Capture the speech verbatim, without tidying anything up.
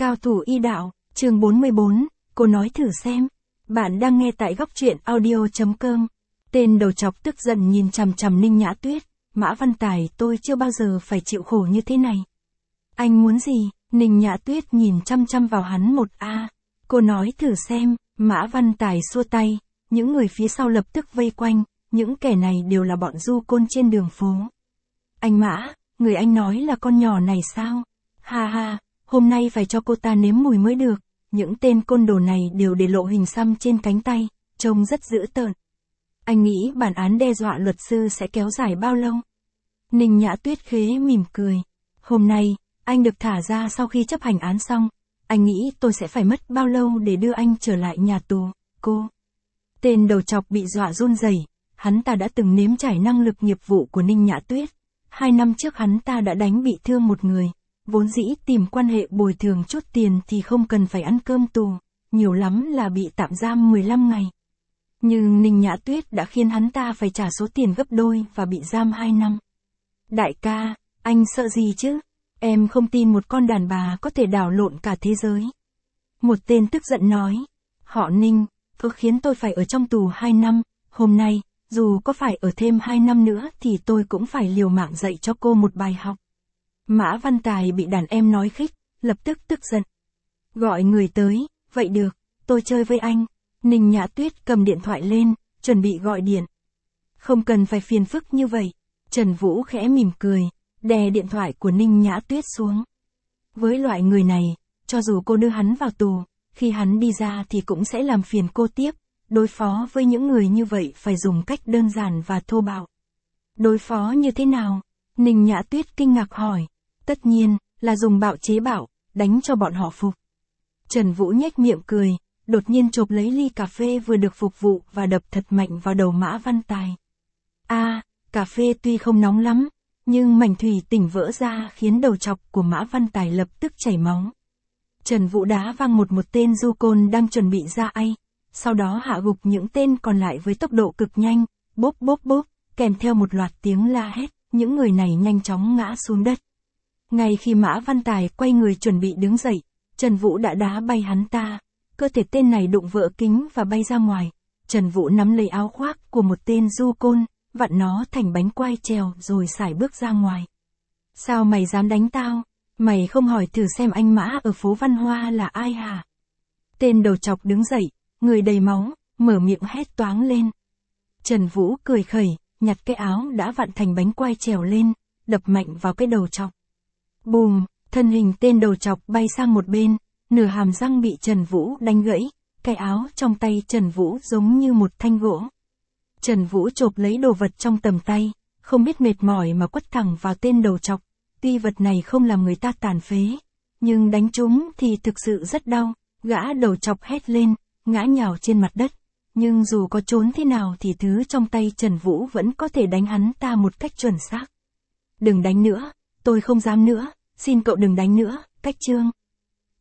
Cao thủ y đạo, chương bốn mươi bốn, cô nói thử xem. Bạn đang nghe tại góc truyện audio chấm com. Tên đầu chọc tức giận nhìn chằm chằm Ninh Nhã Tuyết. Mã Văn Tài, tôi chưa bao giờ phải chịu khổ như thế này. Anh muốn gì? Ninh Nhã Tuyết nhìn chăm chăm vào hắn một a. Cô nói thử xem. Mã Văn Tài xua tay. Những người phía sau lập tức vây quanh. Những kẻ này đều là bọn du côn trên đường phố. Anh Mã, người anh nói là con nhỏ này sao? Ha ha, hôm nay phải cho cô ta nếm mùi mới được. Những tên côn đồ này đều để lộ hình xăm trên cánh tay, trông rất dữ tợn. Anh nghĩ bản án đe dọa luật sư sẽ kéo dài bao lâu? Ninh Nhã Tuyết khế mỉm cười. Hôm nay, anh được thả ra sau khi chấp hành án xong. Anh nghĩ tôi sẽ phải mất bao lâu để đưa anh trở lại nhà tù, cô. Tên đầu chọc bị dọa run rẩy. Hắn ta đã từng nếm trải năng lực nghiệp vụ của Ninh Nhã Tuyết. Hai năm trước hắn ta đã đánh bị thương một người. Vốn dĩ tìm quan hệ bồi thường chút tiền thì không cần phải ăn cơm tù, nhiều lắm là bị tạm giam mười lăm ngày. Nhưng Ninh Nhã Tuyết đã khiến hắn ta phải trả số tiền gấp đôi và bị giam hai năm. Đại ca, anh sợ gì chứ? Em không tin một con đàn bà có thể đảo lộn cả thế giới. Một tên tức giận nói, họ Ninh, cứ khiến tôi phải ở trong tù hai năm, hôm nay, dù có phải ở thêm hai năm nữa thì tôi cũng phải liều mạng dạy cho cô một bài học. Mã Văn Tài bị đàn em nói khích, lập tức tức giận. Gọi người tới, vậy được, tôi chơi với anh. Ninh Nhã Tuyết cầm điện thoại lên, chuẩn bị gọi điện. Không cần phải phiền phức như vậy. Trần Vũ khẽ mỉm cười, đè điện thoại của Ninh Nhã Tuyết xuống. Với loại người này, cho dù cô đưa hắn vào tù, khi hắn đi ra thì cũng sẽ làm phiền cô tiếp. Đối phó với những người như vậy phải dùng cách đơn giản và thô bạo. Đối phó như thế nào? Ninh Nhã Tuyết kinh ngạc hỏi. Tất nhiên, là dùng bạo chế bạo, đánh cho bọn họ phục. Trần Vũ nhếch miệng cười, đột nhiên chộp lấy ly cà phê vừa được phục vụ và đập thật mạnh vào đầu Mã Văn Tài. A, à, cà phê tuy không nóng lắm, nhưng mảnh thủy tinh vỡ ra khiến đầu chọc của Mã Văn Tài lập tức chảy máu. Trần Vũ đá văng một một tên du côn đang chuẩn bị ra ai, sau đó hạ gục những tên còn lại với tốc độ cực nhanh, bốp bốp bốp, kèm theo một loạt tiếng la hét, những người này nhanh chóng ngã xuống đất. Ngay khi Mã Văn Tài quay người chuẩn bị đứng dậy, Trần Vũ đã đá bay hắn ta, cơ thể tên này đụng vỡ kính và bay ra ngoài. Trần Vũ nắm lấy áo khoác của một tên du côn, vặn nó thành bánh quai trèo rồi sải bước ra ngoài. Sao mày dám đánh tao? Mày không hỏi thử xem anh Mã ở phố Văn Hoa là ai hả? Tên đầu chọc đứng dậy, người đầy máu, mở miệng hét toáng lên. Trần Vũ cười khẩy, nhặt cái áo đã vặn thành bánh quai trèo lên, đập mạnh vào cái đầu chọc. Bùm, thân hình tên đầu chọc bay sang một bên, nửa hàm răng bị Trần Vũ đánh gãy, cái áo trong tay Trần Vũ giống như một thanh gỗ. Trần Vũ chộp lấy đồ vật trong tầm tay, không biết mệt mỏi mà quất thẳng vào tên đầu chọc. Tuy vật này không làm người ta tàn phế, nhưng đánh trúng thì thực sự rất đau. Gã đầu chọc hét lên, ngã nhào trên mặt đất. Nhưng dù có trốn thế nào thì thứ trong tay Trần Vũ vẫn có thể đánh hắn ta một cách chuẩn xác. Đừng đánh nữa, tôi không dám nữa, xin cậu đừng đánh nữa, cách trương.